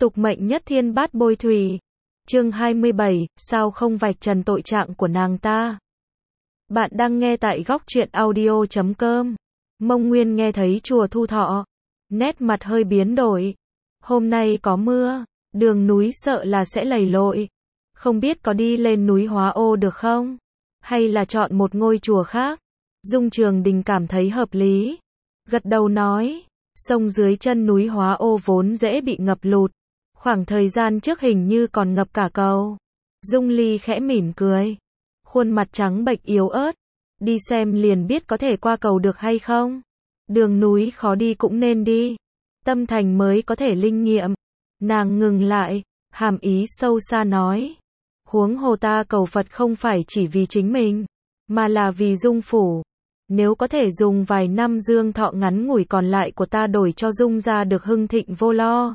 Tục mệnh nhất thiên bát bôi thủy. Chương 27, sao không vạch trần tội trạng của nàng ta? Bạn đang nghe tại góc truyện audio.com. Mông Nguyên nghe thấy chùa Thu Thọ, nét mặt hơi biến đổi. Hôm nay có mưa, đường núi sợ là sẽ lầy lội. Không biết có đi lên núi Hóa Ô được không? Hay là chọn một ngôi chùa khác? Dung Trường Đình cảm thấy hợp lý. Gật đầu nói, sông dưới chân núi Hóa Ô vốn dễ bị ngập lụt. Khoảng thời gian trước hình như còn ngập cả cầu. Dung Ly khẽ mỉm cười. Khuôn mặt trắng bệch yếu ớt. Đi xem liền biết có thể qua cầu được hay không. Đường núi khó đi cũng nên đi. Tâm thành mới có thể linh nghiệm. Nàng ngừng lại, hàm ý sâu xa nói. Huống hồ ta cầu Phật không phải chỉ vì chính mình, mà là vì Dung phủ. Nếu có thể dùng vài năm dương thọ ngắn ngủi còn lại của ta đổi cho Dung gia được hưng thịnh vô lo.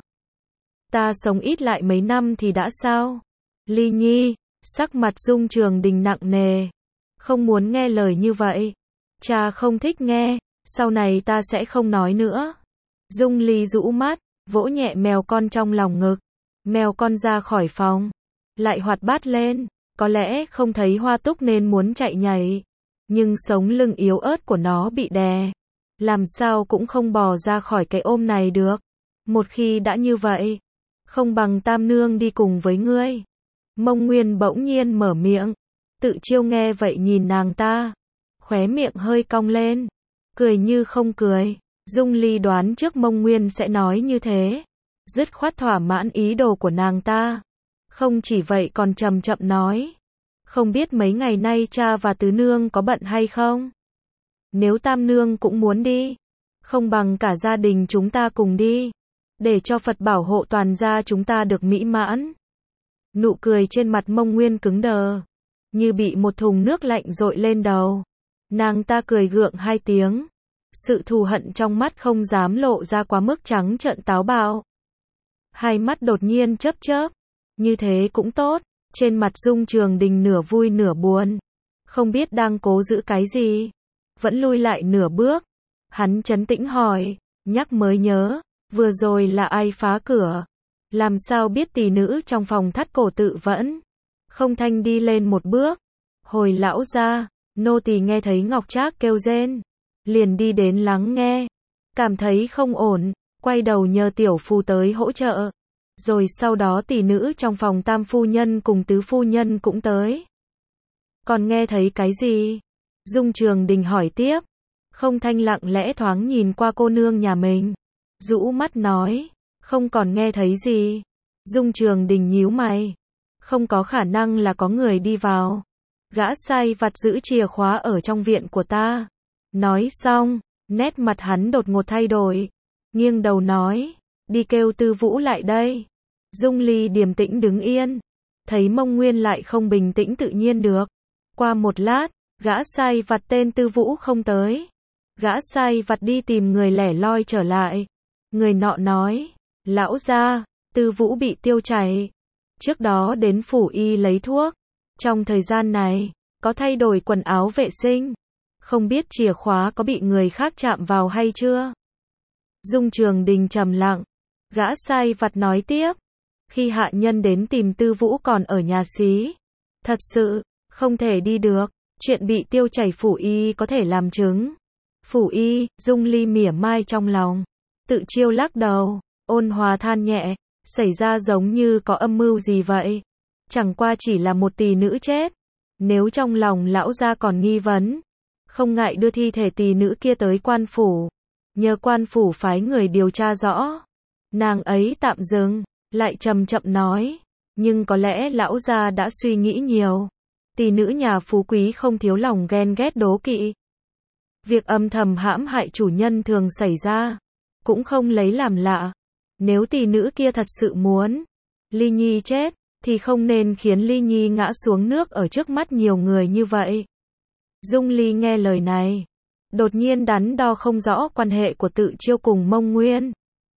Ta sống ít lại mấy năm thì đã sao? Ly Nhi, sắc mặt Dung Trường Đình nặng nề. Không muốn nghe lời như vậy. Cha không thích nghe, sau này ta sẽ không nói nữa. Dung Ly rũ mắt, vỗ nhẹ mèo con trong lòng ngực. Mèo con ra khỏi phòng, lại hoạt bát lên, có lẽ không thấy Hoa Túc nên muốn chạy nhảy. Nhưng sống lưng yếu ớt của nó bị đè. Làm sao cũng không bò ra khỏi cái ôm này được. Một khi đã như vậy, không bằng Tam Nương đi cùng với ngươi. Mông Nguyên bỗng nhiên mở miệng. Tự Chiêu nghe vậy nhìn nàng ta. Khóe miệng hơi cong lên. Cười như không cười. Dung Ly đoán trước Mông Nguyên sẽ nói như thế. Dứt khoát thỏa mãn ý đồ của nàng ta. Không chỉ vậy còn chậm chậm nói. Không biết mấy ngày nay cha và Tứ Nương có bận hay không? Nếu Tam Nương cũng muốn đi, không bằng cả gia đình chúng ta cùng đi. Để cho Phật bảo hộ toàn gia chúng ta được mỹ mãn. Nụ cười trên mặt Mông Nguyên cứng đờ, như bị một thùng nước lạnh dội lên đầu. Nàng ta cười gượng hai tiếng. Sự thù hận trong mắt không dám lộ ra quá mức trắng trợn táo bạo. Hai mắt đột nhiên chớp chớp. Như thế cũng tốt. Trên mặt Dung Trường Đình nửa vui nửa buồn. Không biết đang cố giữ cái gì. Vẫn lui lại nửa bước. Hắn trấn tĩnh hỏi, nhắc mới nhớ. Vừa rồi là ai phá cửa? Làm sao biết tỷ nữ trong phòng thắt cổ tự vẫn? Không thanh đi lên một bước. Hồi lão gia, nô tỳ nghe thấy Ngọc Trác kêu rên. Liền đi đến lắng nghe. Cảm thấy không ổn, quay đầu nhờ tiểu phu tới hỗ trợ. Rồi sau đó tỷ nữ trong phòng Tam phu nhân cùng Tứ phu nhân cũng tới. Còn nghe thấy cái gì? Dung Trường Đình hỏi tiếp. Không thanh lặng lẽ thoáng nhìn qua cô nương nhà mình. Rũ mắt nói, không còn nghe thấy gì. Dung Trường Đình nhíu mày. Không có khả năng là có người đi vào. Gã sai vặt giữ chìa khóa ở trong viện của ta. Nói xong, nét mặt hắn đột ngột thay đổi. Nghiêng đầu nói, đi kêu Tư Vũ lại đây. Dung Ly điềm tĩnh đứng yên. Thấy Mông Nguyên lại không bình tĩnh tự nhiên được. Qua một lát, gã sai vặt tên Tư Vũ không tới. Gã sai vặt đi tìm người lẻ loi trở lại. Người nọ nói, lão gia, Tư Vũ bị tiêu chảy. Trước đó đến phủ y lấy thuốc. Trong thời gian này, có thay đổi quần áo vệ sinh. Không biết chìa khóa có bị người khác chạm vào hay chưa? Dung Trường Đình trầm lặng. Gã sai vặt nói tiếp. Khi hạ nhân đến tìm Tư Vũ còn ở nhà xí. Thật sự, không thể đi được. Chuyện bị tiêu chảy phủ y có thể làm chứng. Phủ y, Dung Ly mỉa mai trong lòng. Tự Chiêu lắc đầu, ôn hòa than nhẹ. Xảy ra giống như có âm mưu gì vậy. Chẳng qua chỉ là một tỷ nữ chết. Nếu trong lòng lão gia còn nghi vấn, không ngại đưa thi thể tỷ nữ kia tới quan phủ. Nhờ quan phủ phái người điều tra rõ. Nàng ấy tạm dừng, lại chậm chậm nói. Nhưng có lẽ lão gia đã suy nghĩ nhiều. Tỷ nữ nhà phú quý không thiếu lòng ghen ghét đố kỵ. Việc âm thầm hãm hại chủ nhân thường xảy ra. Cũng không lấy làm lạ. Nếu tỷ nữ kia thật sự muốn Ly Nhi chết, thì không nên khiến Ly Nhi ngã xuống nước ở trước mắt nhiều người như vậy. Dung Ly nghe lời này, đột nhiên đắn đo không rõ quan hệ của Tự Chiêu cùng Mông Nguyên.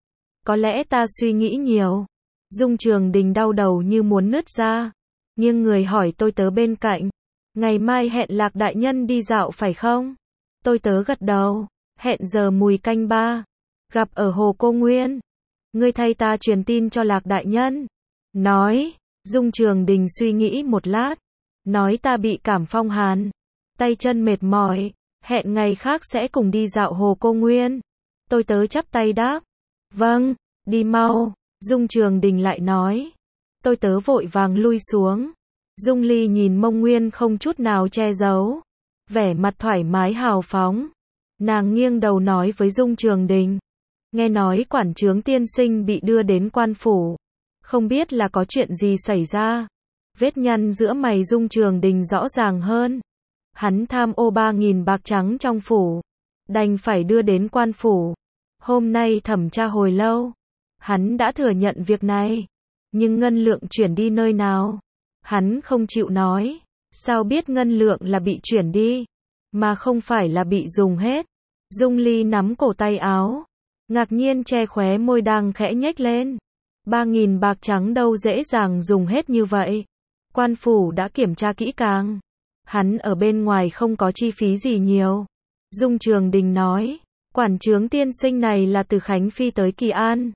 Có lẽ ta suy nghĩ nhiều. Dung Trường Đình đau đầu như muốn nứt ra. Nhưng người hỏi tôi tớ bên cạnh. Ngày mai hẹn Lạc đại nhân đi dạo phải không? Tôi tớ gật đầu. Hẹn giờ mùi canh 3. Gặp ở Hồ Cô Nguyên. Ngươi thay ta truyền tin cho Lạc đại nhân. Nói, Dung Trường Đình suy nghĩ một lát. Nói ta bị cảm phong hàn. Tay chân mệt mỏi. Hẹn ngày khác sẽ cùng đi dạo hồ Cô Nguyên. Tôi tớ chắp tay đáp. Vâng, đi mau. Dung Trường Đình lại nói. Tôi tớ vội vàng lui xuống. Dung Ly nhìn Mông Nguyên không chút nào che giấu. Vẻ mặt thoải mái hào phóng. Nàng nghiêng đầu nói với Dung Trường Đình. Nghe nói quản trướng tiên sinh bị đưa đến quan phủ. Không biết là có chuyện gì xảy ra. Vết nhăn giữa mày Dung Trường Đình rõ ràng hơn. Hắn tham ô 3.000 bạc trắng trong phủ. Đành phải đưa đến quan phủ. Hôm nay thẩm tra hồi lâu. Hắn đã thừa nhận việc này. Nhưng ngân lượng chuyển đi nơi nào? Hắn không chịu nói. Sao biết ngân lượng là bị chuyển đi, mà không phải là bị dùng hết? Dung Ly nắm cổ tay áo. Ngạc nhiên che khóe môi đang khẽ nhếch lên. 3.000 bạc trắng đâu dễ dàng dùng hết như vậy. Quan phủ đã kiểm tra kỹ càng. Hắn ở bên ngoài không có chi phí gì nhiều. Dung Trường Đình nói. Quản trướng tiên sinh này là từ Khánh Phi tới Kỳ An.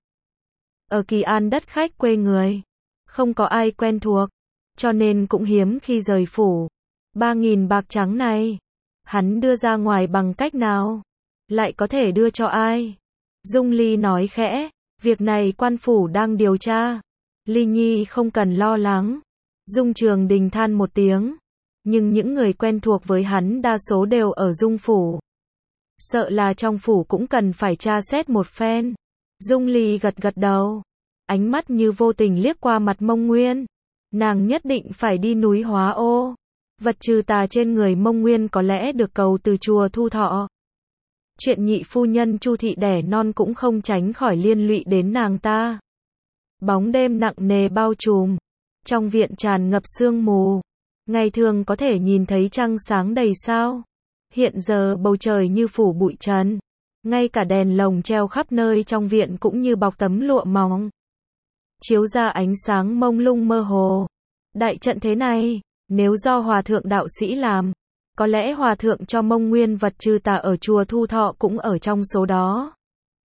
Ở Kỳ An đất khách quê người. Không có ai quen thuộc. Cho nên cũng hiếm khi rời phủ. 3.000 bạc trắng này. Hắn đưa ra ngoài bằng cách nào? Lại có thể đưa cho ai? Dung Ly nói khẽ. Việc này quan phủ đang điều tra. Ly Nhi không cần lo lắng. Dung Trường Đình than một tiếng. Nhưng những người quen thuộc với hắn đa số đều ở Dung phủ. Sợ là trong phủ cũng cần phải tra xét một phen. Dung Ly gật gật đầu. Ánh mắt như vô tình liếc qua mặt Mông Nguyên. Nàng nhất định phải đi núi Hóa Ô. Vật trừ tà trên người Mông Nguyên có lẽ được cầu từ chùa Thu Thọ. Chuyện nhị phu nhân Chu thị đẻ non cũng không tránh khỏi liên lụy đến nàng ta. Bóng đêm nặng nề bao trùm. Trong viện tràn ngập sương mù. Ngày thường có thể nhìn thấy trăng sáng đầy sao. Hiện giờ bầu trời như phủ bụi trần. Ngay cả đèn lồng treo khắp nơi trong viện cũng như bọc tấm lụa mỏng. Chiếu ra ánh sáng mông lung mơ hồ. Đại trận thế này, nếu do hòa thượng đạo sĩ làm, có lẽ hòa thượng cho Mông Nguyên vật trừ tà ở chùa Thu Thọ cũng ở trong số đó.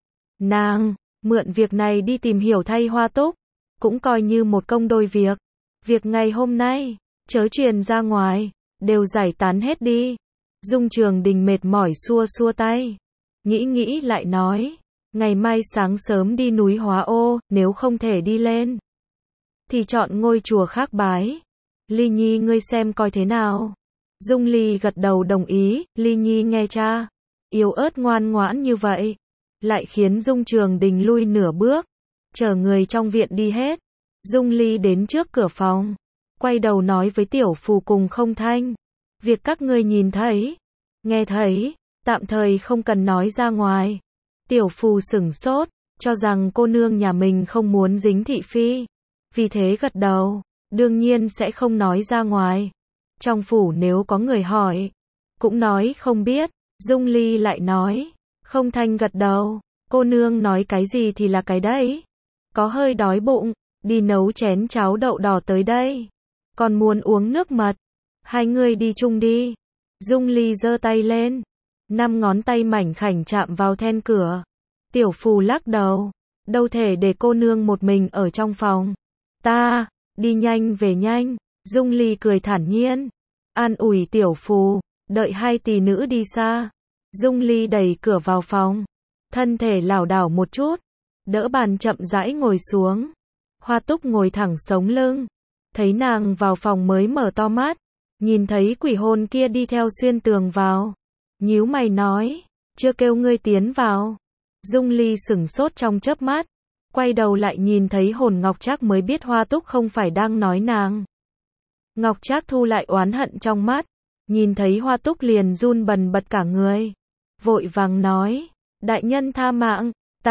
Nàng mượn việc này đi tìm hiểu thay Hoa Túc, cũng coi như một công đôi việc. Việc ngày hôm nay, chớ truyền ra ngoài, đều giải tán hết đi. Dung Trường Đình mệt mỏi xua xua tay. Nghĩ lại nói. Ngày mai sáng sớm đi núi Hóa Ô, nếu không thể đi lên, thì chọn ngôi chùa khác bái. Ly Nhi ngươi xem coi thế nào. Dung Ly gật đầu đồng ý. Ly Nhi nghe cha. Yếu ớt ngoan ngoãn như vậy. Lại khiến Dung Trường Đình lui nửa bước. Chờ người trong viện đi hết. Dung Ly đến trước cửa phòng. Quay đầu nói với Tiểu Phù cùng Không Thanh. Việc các ngươi nhìn thấy, nghe thấy, tạm thời không cần nói ra ngoài. Tiểu Phù sửng sốt, cho rằng cô nương nhà mình không muốn dính thị phi. Vì thế gật đầu, đương nhiên sẽ không nói ra ngoài. Trong phủ nếu có người hỏi, cũng nói không biết. Dung Ly lại nói, Không Thanh gật đầu, cô nương nói cái gì thì là cái đấy. Có hơi đói bụng, đi nấu chén cháo đậu đỏ tới đây. Còn muốn uống nước mật, hai người đi chung đi. Dung Ly giơ tay lên, 5 ngón tay mảnh khảnh chạm vào then cửa. Tiểu Phù lắc đầu, đâu thể để cô nương một mình ở trong phòng. Ta, đi nhanh về nhanh. Dung Ly cười thản nhiên, an ủi Tiểu Phù, đợi hai tỷ nữ đi xa. Dung Ly đẩy cửa vào phòng, thân thể lảo đảo một chút, đỡ bàn chậm rãi ngồi xuống. Hoa Túc ngồi thẳng sống lưng, thấy nàng vào phòng mới mở to mắt, nhìn thấy quỷ hồn kia đi theo xuyên tường vào. Nhíu mày nói, chưa kêu ngươi tiến vào. Dung Ly sửng sốt trong chớp mắt, quay đầu lại nhìn thấy hồn Ngọc Trác mới biết Hoa Túc không phải đang nói nàng. Ngọc Trác thu lại oán hận trong mắt, nhìn thấy Hoa Túc liền run bần bật cả người. Vội vàng nói, đại nhân tha mạng,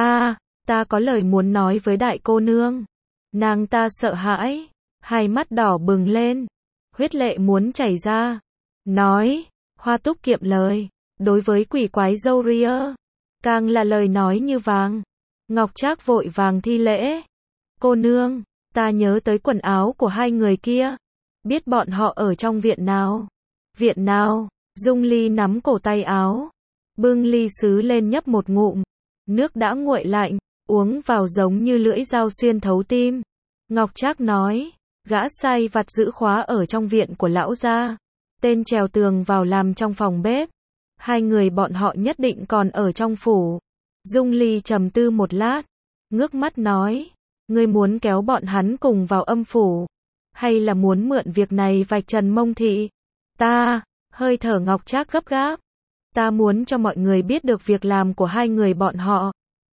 ta có lời muốn nói với đại cô nương. Nàng ta sợ hãi, hai mắt đỏ bừng lên, huyết lệ muốn chảy ra. Nói, Hoa Túc kiệm lời, đối với quỷ quái dâu ria, càng là lời nói như vàng. Ngọc Trác vội vàng thi lễ. Cô nương, ta nhớ tới quần áo của hai người kia. Biết bọn họ ở trong viện nào? Viện nào? Dung Ly nắm cổ tay áo, bưng ly sứ lên nhấp một ngụm. Nước đã nguội lạnh, uống vào giống như lưỡi dao xuyên thấu tim. Ngọc Trác nói, gã sai vặt giữ khóa ở trong viện của lão gia, tên trèo tường vào làm trong phòng bếp. Hai người bọn họ nhất định còn ở trong phủ. Dung Ly trầm tư một lát, ngước mắt nói, ngươi muốn kéo bọn hắn cùng vào âm phủ, hay là muốn mượn việc này vạch trần Mông thị? Ta, hơi thở Ngọc Trác gấp gáp, ta muốn cho mọi người biết được việc làm của hai người bọn họ,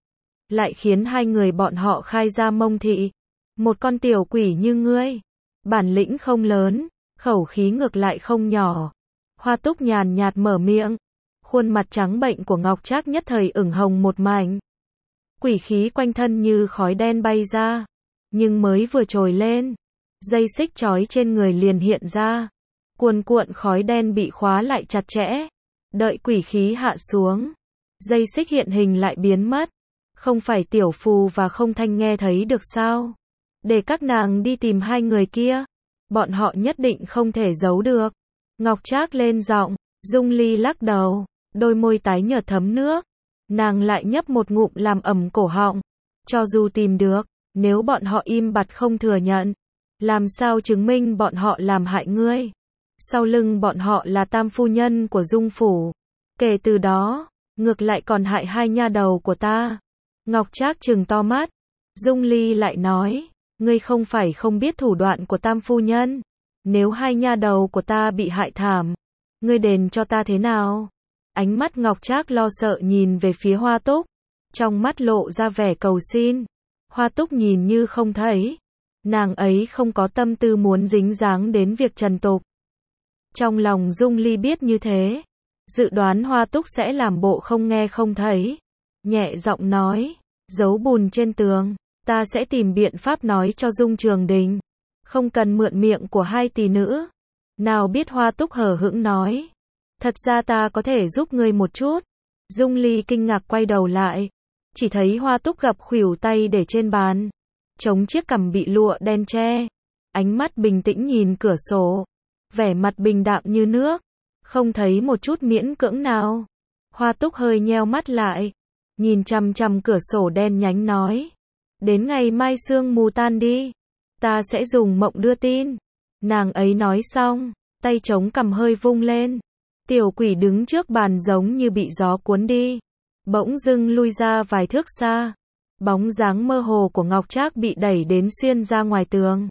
lại khiến hai người bọn họ khai ra Mông thị. Một con tiểu quỷ như ngươi, bản lĩnh không lớn, khẩu khí ngược lại không nhỏ. Hoa Túc nhàn nhạt mở miệng, khuôn mặt trắng bệnh của Ngọc Trác nhất thời ửng hồng một mảnh. Quỷ khí quanh thân như khói đen bay ra, nhưng mới vừa trồi lên, dây xích trói trên người liền hiện ra. Cuồn cuộn khói đen bị khóa lại chặt chẽ. Đợi quỷ khí hạ xuống, dây xích hiện hình lại biến mất. Không phải Tiểu Phù và Không Thanh nghe thấy được sao? Để các nàng đi tìm hai người kia, bọn họ nhất định không thể giấu được. Ngọc Trác lên giọng. Dung Ly lắc đầu, đôi môi tái nhợt thấm nước. Nàng lại nhấp một ngụm làm ẩm cổ họng. Cho dù tìm được, nếu bọn họ im bặt không thừa nhận, làm sao chứng minh bọn họ làm hại ngươi? Sau lưng bọn họ là tam phu nhân của Dung phủ. Kể từ đó, ngược lại còn hại hai nha đầu của ta. Ngọc Trác trừng to mắt. Dung Ly lại nói, ngươi không phải không biết thủ đoạn của tam phu nhân. Nếu hai nha đầu của ta bị hại thảm, ngươi đền cho ta thế nào? Ánh mắt Ngọc Trác lo sợ nhìn về phía Hoa Túc, trong mắt lộ ra vẻ cầu xin. Hoa Túc nhìn như không thấy, nàng ấy không có tâm tư muốn dính dáng đến việc trần tục. Trong lòng Dung Ly biết như thế, dự đoán Hoa Túc sẽ làm bộ không nghe không thấy, nhẹ giọng nói, giấu bùn trên tường, ta sẽ tìm biện pháp nói cho Dung Trường Đình, không cần mượn miệng của hai tỷ nữ. Nào biết Hoa Túc hờ hững nói, thật ra ta có thể giúp ngươi một chút. Dung Ly kinh ngạc quay đầu lại, chỉ thấy Hoa Túc gập khuỷu tay để trên bàn, chống chiếc cằm bị lụa đen che, ánh mắt bình tĩnh nhìn cửa sổ, vẻ mặt bình đạm như nước, không thấy một chút miễn cưỡng nào. Hoa Túc hơi nheo mắt lại, nhìn chằm chằm cửa sổ đen nhánh nói, đến ngày mai sương mù tan đi, ta sẽ dùng mộng đưa tin. Nàng ấy nói xong, tay chống cằm hơi vung lên, tiểu quỷ đứng trước bàn giống như bị gió cuốn đi, bỗng dưng lui ra vài thước xa. Bóng dáng mơ hồ của Ngọc Trác bị đẩy đến xuyên ra ngoài tường.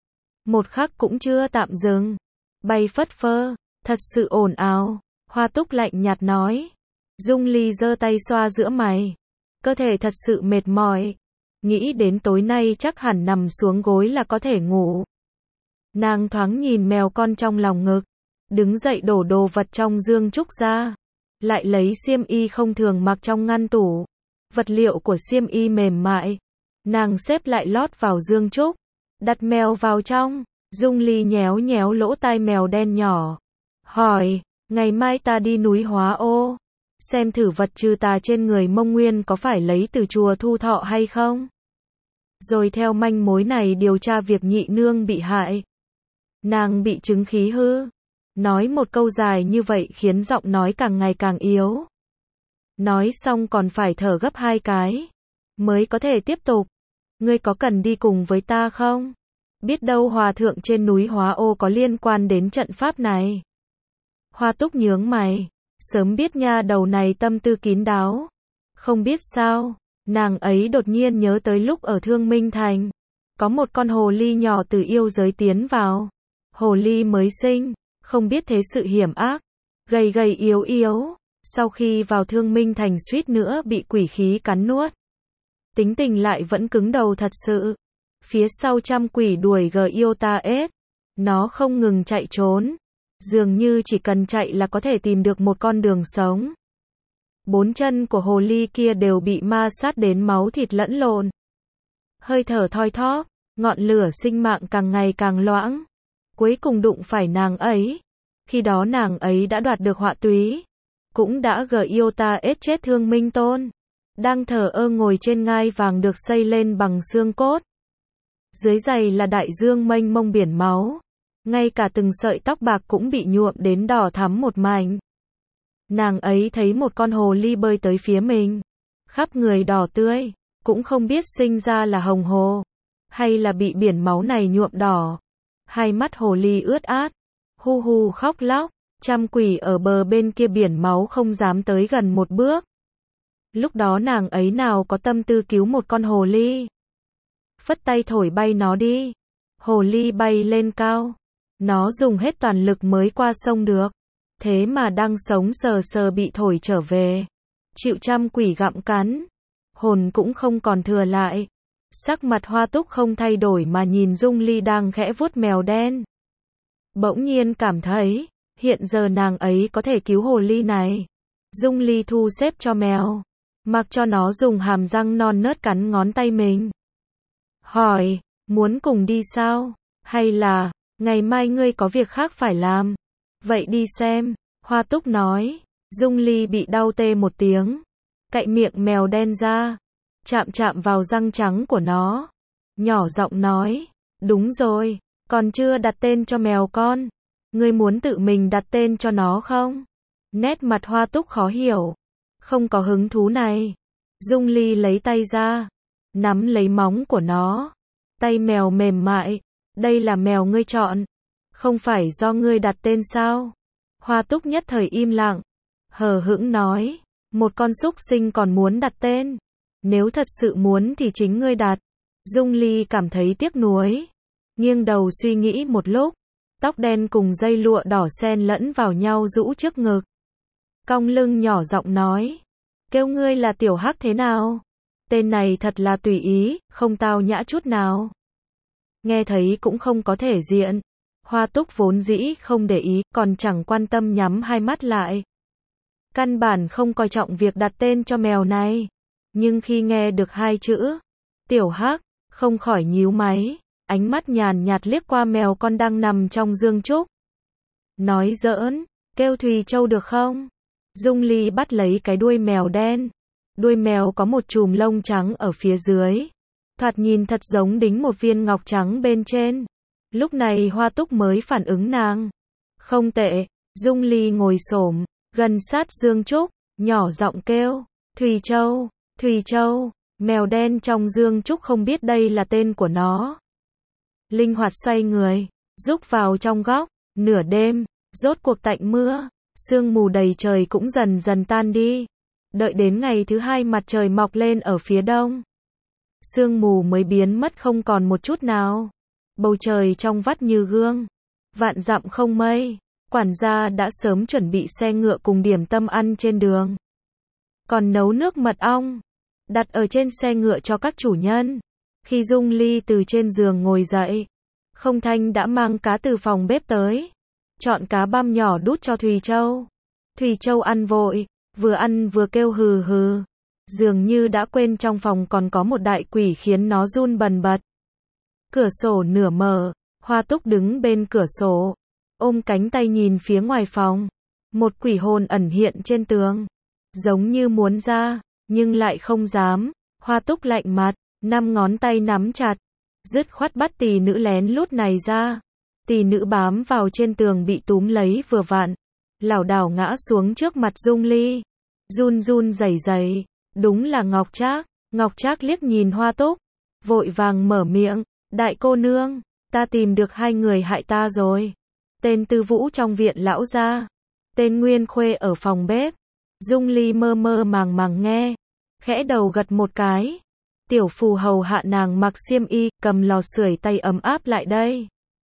Một khắc cũng chưa tạm dừng, bay phất phơ, thật sự ồn ào. Hoa Túc lạnh nhạt nói. Dung Ly giơ tay xoa giữa mày, cơ thể thật sự mệt mỏi, nghĩ đến tối nay chắc hẳn nằm xuống gối là có thể ngủ. Nàng thoáng nhìn mèo con trong lòng ngực, đứng dậy đổ đồ vật trong dương trúc ra, lại lấy xiêm y không thường mặc trong ngăn tủ. Vật liệu của xiêm y mềm mại, nàng xếp lại lót vào dương trúc, đặt mèo vào trong. Dung Ly nhéo nhéo lỗ tai mèo đen nhỏ, hỏi, ngày mai ta đi núi Hóa Ô, xem thử vật trừ tà trên người Mông Nguyên có phải lấy từ chùa Thu Thọ hay không? Rồi theo manh mối này điều tra việc nhị nương bị hại. Nàng bị chứng khí hư. Nói một câu dài như vậy khiến giọng nói càng ngày càng yếu. Nói xong còn phải thở gấp 2 cái, mới có thể tiếp tục. Ngươi có cần đi cùng với ta không? Biết đâu hòa thượng trên núi Hóa Ô có liên quan đến trận pháp này. Hoa Túc nhướng mày, sớm biết nha đầu này tâm tư kín đáo. Không biết sao, nàng ấy đột nhiên nhớ tới lúc ở Thương Minh Thành, có một con hồ ly nhỏ từ yêu giới tiến vào. Hồ ly mới sinh, không biết thế sự hiểm ác, gầy gầy yếu yếu, sau khi vào Thương Minh Thành suýt nữa bị quỷ khí cắn nuốt. Tính tình lại vẫn cứng đầu thật sự. Phía sau trăm quỷ đuổi Gyotaes, nó không ngừng chạy trốn, dường như chỉ cần chạy là có thể tìm được một con đường sống. 4 chân của hồ ly kia đều bị ma sát đến máu thịt lẫn lộn. Hơi thở thoi thóp, ngọn lửa sinh mạng càng ngày càng loãng. Cuối cùng đụng phải nàng ấy. Khi đó nàng ấy đã đoạt được họa túy, cũng đã Gyotaes chết Thương Minh Tôn, đang thờ ơ ngồi trên ngai vàng được xây lên bằng xương cốt. Dưới giày là đại dương mênh mông biển máu, ngay cả từng sợi tóc bạc cũng bị nhuộm đến đỏ thắm một mảnh. Nàng ấy thấy một con hồ ly bơi tới phía mình, khắp người đỏ tươi, cũng không biết sinh ra là hồng hồ, hay là bị biển máu này nhuộm đỏ. Hai mắt hồ ly ướt át, hu hu khóc lóc, trăm quỷ ở bờ bên kia biển máu không dám tới gần một bước. Lúc đó nàng ấy nào có tâm tư cứu một con hồ ly. Phất tay thổi bay nó đi. Hồ ly bay lên cao. Nó dùng hết toàn lực mới qua sông được. Thế mà đang sống sờ sờ bị thổi trở về. Chịu trăm quỷ gặm cắn. Hồn cũng không còn thừa lại. Sắc mặt Hoa Túc không thay đổi mà nhìn Dung Ly đang khẽ vuốt mèo đen. Bỗng nhiên cảm thấy, hiện giờ nàng ấy có thể cứu hồ ly này. Dung Ly thu xếp cho mèo, mặc cho nó dùng hàm răng non nớt cắn ngón tay mình. Hỏi, muốn cùng đi sao? Hay là, ngày mai ngươi có việc khác phải làm? Vậy đi xem, Hoa Túc nói. Dung Ly bị đau tê một tiếng, cạy miệng mèo đen ra, chạm chạm vào răng trắng của nó. Nhỏ giọng nói, đúng rồi, còn chưa đặt tên cho mèo con. Ngươi muốn tự mình đặt tên cho nó không? Nét mặt Hoa Túc khó hiểu, không có hứng thú này. Dung Ly lấy tay ra, nắm lấy móng của nó. Tay mèo mềm mại, đây là mèo ngươi chọn, không phải do ngươi đặt tên sao? Hoa Túc nhất thời im lặng, hờ hững nói, một con súc sinh còn muốn đặt tên. Nếu thật sự muốn thì chính ngươi đặt. Dung Ly cảm thấy tiếc nuối, nghiêng đầu suy nghĩ một lúc, tóc đen cùng dây lụa đỏ xen lẫn vào nhau rũ trước ngực. Cong lưng nhỏ giọng nói, kêu ngươi là Tiểu Hắc thế nào? Tên này thật là tùy ý, không tao nhã chút nào. Nghe thấy cũng không có thể diện. Hoa Túc vốn dĩ không để ý, còn chẳng quan tâm nhắm hai mắt lại. Căn bản không coi trọng việc đặt tên cho mèo này. Nhưng khi nghe được hai chữ Tiểu Hắc, không khỏi nhíu máy, ánh mắt nhàn nhạt liếc qua mèo con đang nằm trong giường trúc. Nói giỡn, kêu Thùy Châu được không? Dung Ly bắt lấy cái đuôi mèo đen. Đuôi mèo có một chùm lông trắng ở phía dưới, thoạt nhìn thật giống đính một viên ngọc trắng bên trên. Lúc này Hoa Túc mới phản ứng nàng. Không tệ. Dung Ly ngồi xổm gần sát giường trúc, nhỏ giọng kêu, Thùy Châu, Thùy Châu. Mèo đen trong giường trúc không biết đây là tên của nó. Linh hoạt xoay người, rúc vào trong góc. Nửa đêm, rốt cuộc tạnh mưa, sương mù đầy trời cũng dần dần tan đi. Đợi đến ngày thứ hai mặt trời mọc lên ở phía đông, sương mù mới biến mất không còn một chút nào. Bầu trời trong vắt như gương, vạn dặm không mây. Quản gia đã sớm chuẩn bị xe ngựa cùng điểm tâm ăn trên đường, còn nấu nước mật ong, đặt ở trên xe ngựa cho các chủ nhân. Khi Dung Ly từ trên giường ngồi dậy, Không Thanh đã mang cá từ phòng bếp tới, chọn cá băm nhỏ đút cho Thùy Châu. Thùy Châu ăn vội, vừa ăn vừa kêu hừ hừ, dường như đã quên trong phòng còn có một đại quỷ khiến nó run bần bật. Cửa sổ nửa mở, Hoa Túc đứng bên cửa sổ, ôm cánh tay nhìn phía ngoài phòng. Một quỷ hồn ẩn hiện trên tường, giống như muốn ra, nhưng lại không dám. Hoa Túc lạnh mặt, 5 ngón tay nắm chặt, dứt khoát bắt tỳ nữ lén lút này ra. Tỳ nữ bám vào trên tường bị túm lấy vừa vặn, lảo đảo ngã xuống trước mặt Dung Ly, run run rẩy rẩy. Đúng là Ngọc Trác. Ngọc Trác liếc nhìn Hoa Túc, vội vàng mở miệng, đại cô nương, ta tìm được hai người hại ta rồi. Tên Tư Vũ trong viện lão gia, tên Nguyên Khuê ở phòng bếp. Dung Ly mơ mơ màng màng nghe, khẽ đầu gật một cái. Tiểu phù hầu hạ nàng mặc xiêm y, cầm lò sưởi tay ấm áp lại đây,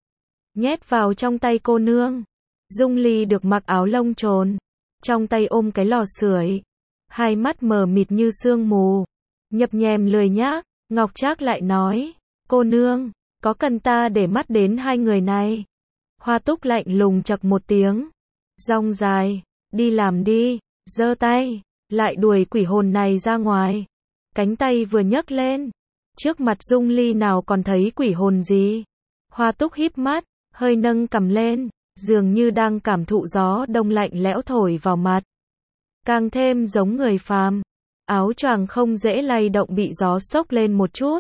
nhét vào trong tay cô nương. Dung Ly được mặc áo lông trồn, trong tay ôm cái lò sưởi, hai mắt mờ mịt như sương mù, nhập nhèm lười nhác. Ngọc Trác lại nói, cô nương, có cần ta để mắt đến hai người này? Hoa Túc lạnh lùng chậc một tiếng, rong dài, đi làm đi, giơ tay, lại đuổi quỷ hồn này ra ngoài. Cánh tay vừa nhấc lên, trước mặt Dung Ly nào còn thấy quỷ hồn gì. Hoa Túc híp mắt, hơi nâng cằm lên, dường như đang cảm thụ gió đông lạnh lẽo thổi vào mặt, càng thêm giống người phàm. Áo choàng không dễ lay động bị gió xốc lên một chút,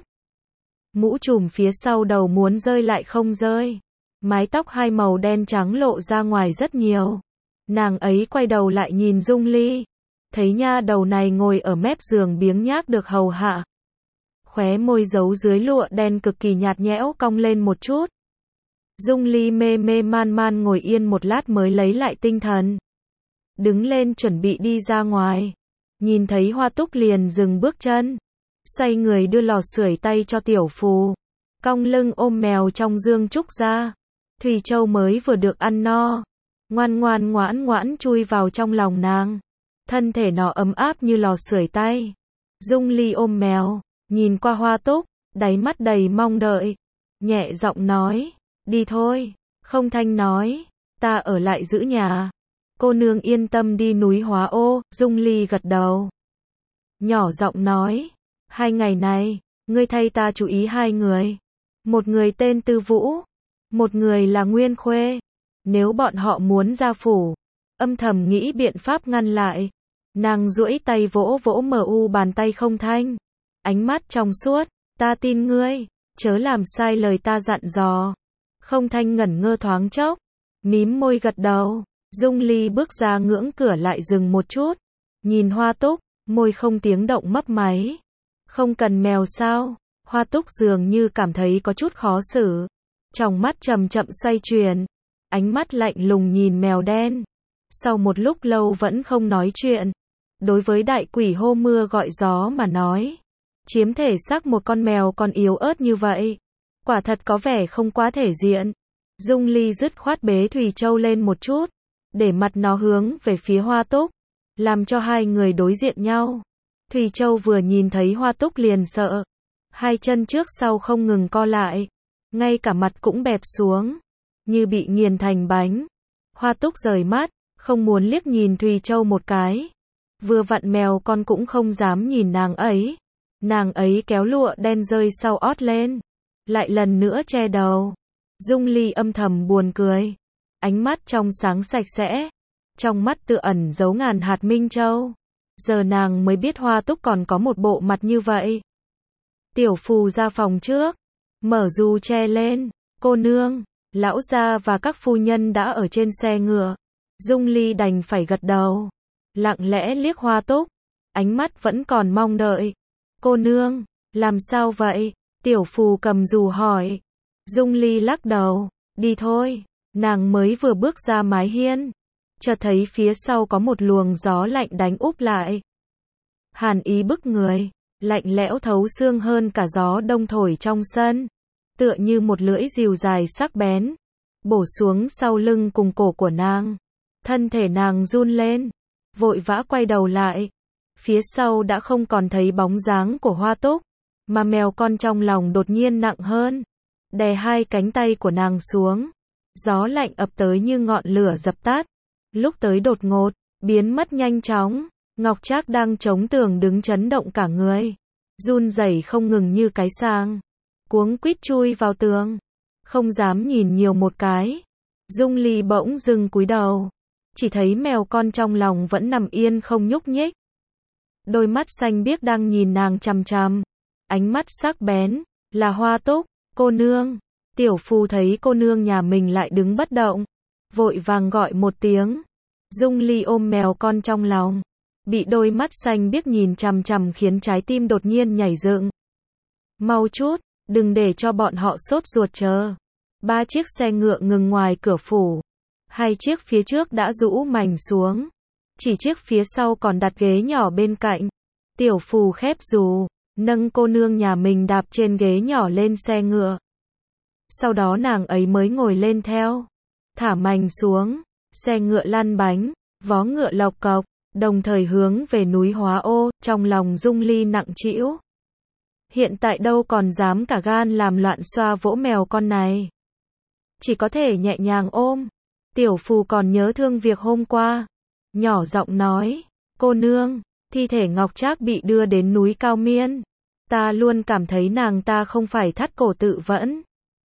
mũ trùm phía sau đầu muốn rơi lại không rơi, mái tóc hai màu đen trắng lộ ra ngoài rất nhiều. Nàng ấy quay đầu lại nhìn Dung Ly, thấy nha đầu này ngồi ở mép giường biếng nhác được hầu hạ, khóe môi giấu dưới lụa đen cực kỳ nhạt nhẽo cong lên một chút. Dung Ly mê mê man man ngồi yên một lát mới lấy lại tinh thần. Đứng lên chuẩn bị đi ra ngoài. Nhìn thấy Hoa Túc liền dừng bước chân. Xoay người đưa lò sưởi tay cho Tiểu Phù. Cong lưng ôm mèo trong dương trúc ra. Thùy Châu mới vừa được ăn no. Ngoan ngoan ngoãn ngoãn chui vào trong lòng nàng. Thân thể nó ấm áp như lò sưởi tay. Dung Ly ôm mèo. Nhìn qua Hoa Túc. Đáy mắt đầy mong đợi. Nhẹ giọng nói. Đi thôi. Không Thanh nói. Ta ở lại giữ nhà. Cô nương yên tâm đi núi Hóa Ô. Dung Ly gật đầu. Nhỏ giọng nói. 2 ngày này, ngươi thay ta chú ý 2 người. Một người tên Tư Vũ. Một người là Nguyên Khuê. Nếu bọn họ muốn ra phủ, âm thầm nghĩ biện pháp ngăn lại. Nàng duỗi tay vỗ vỗ bàn tay Không Thanh. Ánh mắt trong suốt. Ta tin ngươi. Chớ làm sai lời ta dặn dò. Không Thanh ngẩn ngơ thoáng chốc. Mím môi gật đầu. Dung Ly bước ra ngưỡng cửa lại dừng một chút. Nhìn Hoa Túc, môi không tiếng động mấp máy. Không cần mèo sao? Hoa Túc dường như cảm thấy có chút khó xử. Tròng mắt chậm chậm xoay chuyển. Ánh mắt lạnh lùng nhìn mèo đen. Sau một lúc lâu vẫn không nói chuyện. Đối với đại quỷ hô mưa gọi gió mà nói. Chiếm thể xác một con mèo còn yếu ớt như vậy. Quả thật có vẻ không quá thể diện. Dung Ly dứt khoát bế Thùy Châu lên một chút. Để mặt nó hướng về phía Hoa Túc. Làm cho 2 người đối diện nhau. Thùy Châu vừa nhìn thấy Hoa Túc liền sợ. 2 chân trước sau không ngừng co lại. Ngay cả mặt cũng bẹp xuống. Như bị nghiền thành bánh. Hoa Túc rời mắt. Không muốn liếc nhìn Thùy Châu một cái. Vừa vặn mèo con cũng không dám nhìn nàng ấy. Nàng ấy kéo lụa đen rơi sau ót lên. Lại lần nữa che đầu. Dung Ly âm thầm buồn cười. Ánh mắt trong sáng sạch sẽ. Trong mắt tựa ẩn giấu ngàn hạt minh châu. Giờ nàng mới biết Hoa Túc còn có một bộ mặt như vậy. Tiểu Phù ra phòng trước. Mở dù che lên. Cô nương, lão gia và các phu nhân đã ở trên xe ngựa. Dung Ly đành phải gật đầu. Lặng lẽ liếc Hoa Túc. Ánh mắt vẫn còn mong đợi. Cô nương, làm sao vậy? Tiểu Phù cầm dù hỏi. Dung Ly lắc đầu. Đi thôi. Nàng mới vừa bước ra mái hiên. Chợt thấy phía sau có một luồng gió lạnh đánh úp lại. Hàn ý bức người. Lạnh lẽo thấu xương hơn cả gió đông thổi trong sân. Tựa như một lưỡi rìu dài sắc bén. Bổ xuống sau lưng cùng cổ của nàng. Thân thể nàng run lên. Vội vã quay đầu lại. Phía sau đã không còn thấy bóng dáng của Hoa Túc. Mà mèo con trong lòng đột nhiên nặng hơn. Đè 2 cánh tay của nàng xuống. Gió lạnh ập tới như ngọn lửa dập tắt. Lúc tới đột ngột, biến mất nhanh chóng. Ngọc Trác đang chống tường đứng chấn động cả người. Run rẩy không ngừng như cái sang. Cuống quýt chui vào tường. Không dám nhìn nhiều một cái. Dung Ly bỗng dưng cúi đầu. Chỉ thấy mèo con trong lòng vẫn nằm yên không nhúc nhích. Đôi mắt xanh biếc đang nhìn nàng chằm chằm. Ánh mắt sắc bén. Là Hoa Túc, cô nương. Tiểu Phù thấy cô nương nhà mình lại đứng bất động. Vội vàng gọi một tiếng. Dung Ly ôm mèo con trong lòng. Bị đôi mắt xanh biếc nhìn chằm chằm khiến trái tim đột nhiên nhảy dựng. Mau chút, đừng để cho bọn họ sốt ruột chờ. 3 chiếc xe ngựa ngừng ngoài cửa phủ. 2 chiếc phía trước đã rũ mảnh xuống. Chỉ chiếc phía sau còn đặt ghế nhỏ bên cạnh. Tiểu Phù khép dù, nâng cô nương nhà mình đạp trên ghế nhỏ lên xe ngựa. Sau đó nàng ấy mới ngồi lên theo. Thả mảnh xuống, xe ngựa lăn bánh, vó ngựa lộc cộc, đồng thời hướng về núi Hóa Ô, trong lòng Dung Ly nặng trĩu. Hiện tại đâu còn dám cả gan làm loạn xoa vỗ mèo con này. Chỉ có thể nhẹ nhàng ôm. Tiểu Phù còn nhớ thương việc hôm qua. Nhỏ giọng nói, cô nương, thi thể Ngọc Trác bị đưa đến núi Cao Miên. Ta luôn cảm thấy nàng ta không phải thắt cổ tự vẫn.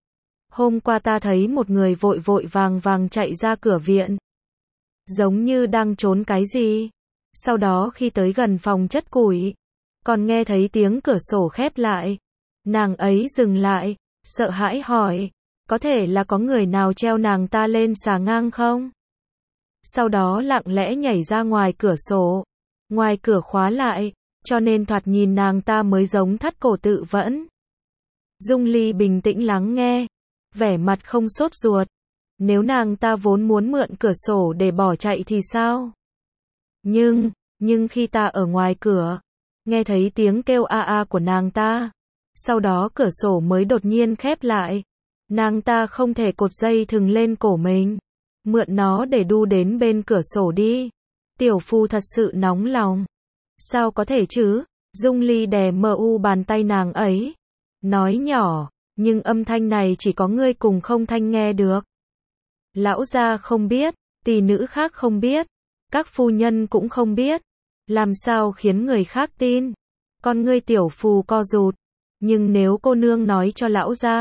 Hôm qua ta thấy một người vội vội vàng chạy ra cửa viện. Giống như đang trốn cái gì. Sau đó khi tới gần phòng chất củi, còn nghe thấy tiếng cửa sổ khép lại. Nàng ấy dừng lại, sợ hãi hỏi, có thể là có người nào treo nàng ta lên xà ngang không? Sau đó lặng lẽ nhảy ra ngoài cửa sổ. Ngoài cửa khóa lại, cho nên thoạt nhìn nàng ta mới giống thắt cổ tự vẫn. Dung Ly bình tĩnh lắng nghe, vẻ mặt không sốt ruột. Nếu nàng ta vốn muốn mượn cửa sổ để bỏ chạy thì sao? Nhưng khi ta ở ngoài cửa, nghe thấy tiếng kêu a a của nàng ta, sau đó cửa sổ mới đột nhiên khép lại. Nàng ta không thể cột dây thừng lên cổ mình, mượn nó để đu đến bên cửa sổ đi. Tiểu phu thật sự nóng lòng. Sao có thể chứ? Dung Ly đè bàn tay nàng ấy, nói nhỏ, nhưng âm thanh này chỉ có ngươi cùng Không Thanh nghe được. Lão gia không biết, tỷ nữ khác không biết, các phu nhân cũng không biết. Làm sao khiến người khác tin? Con ngươi tiểu phù co rụt. Nhưng nếu cô nương nói cho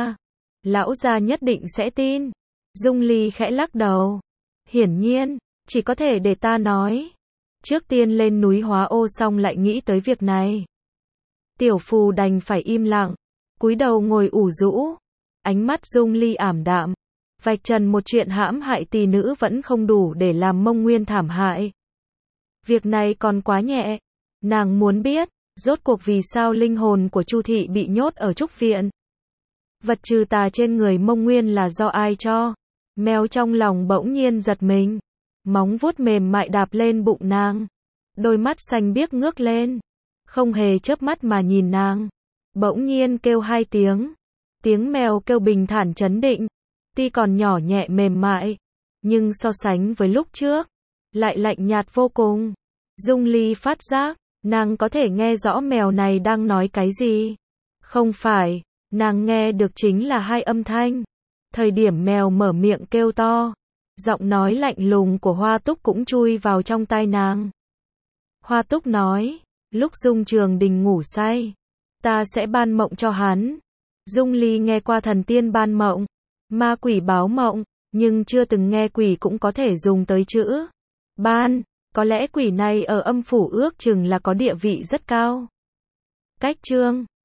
lão gia nhất định sẽ tin. Dung Ly khẽ lắc đầu. Hiển nhiên, chỉ có thể để ta nói. Trước tiên lên núi Hóa Ô xong lại nghĩ tới việc này. Tiểu phù đành phải im lặng, cúi đầu ngồi ủ rũ. Ánh mắt Dung Ly ảm đạm. Vạch trần một chuyện hãm hại tỷ nữ vẫn không đủ để làm Mông Nguyên thảm hại. Việc này còn quá nhẹ. Nàng muốn biết, rốt cuộc vì sao linh hồn của Chu thị bị nhốt ở trúc viện. Vật trừ tà trên người Mông Nguyên là do ai cho? Mèo trong lòng bỗng nhiên giật mình. Móng vuốt mềm mại đạp lên bụng nàng. Đôi mắt xanh biếc ngước lên. Không hề chớp mắt mà nhìn nàng. Bỗng nhiên kêu 2 tiếng. Tiếng mèo kêu bình thản trấn định. Tuy còn nhỏ nhẹ mềm mại, nhưng so sánh với lúc trước, lại lạnh nhạt vô cùng. Dung Ly phát giác, nàng có thể nghe rõ mèo này đang nói cái gì. Không phải, nàng nghe được chính là 2 âm thanh. Thời điểm mèo mở miệng kêu to, giọng nói lạnh lùng của Hoa Túc cũng chui vào trong tai nàng. Hoa Túc nói, lúc Dung Trường Đình ngủ say, ta sẽ ban mộng cho hắn. Dung Ly nghe qua thần tiên ban mộng, ma quỷ báo mộng, nhưng chưa từng nghe quỷ cũng có thể dùng tới chữ ban. Có lẽ quỷ này ở âm phủ ước chừng là có địa vị rất cao. Cách chương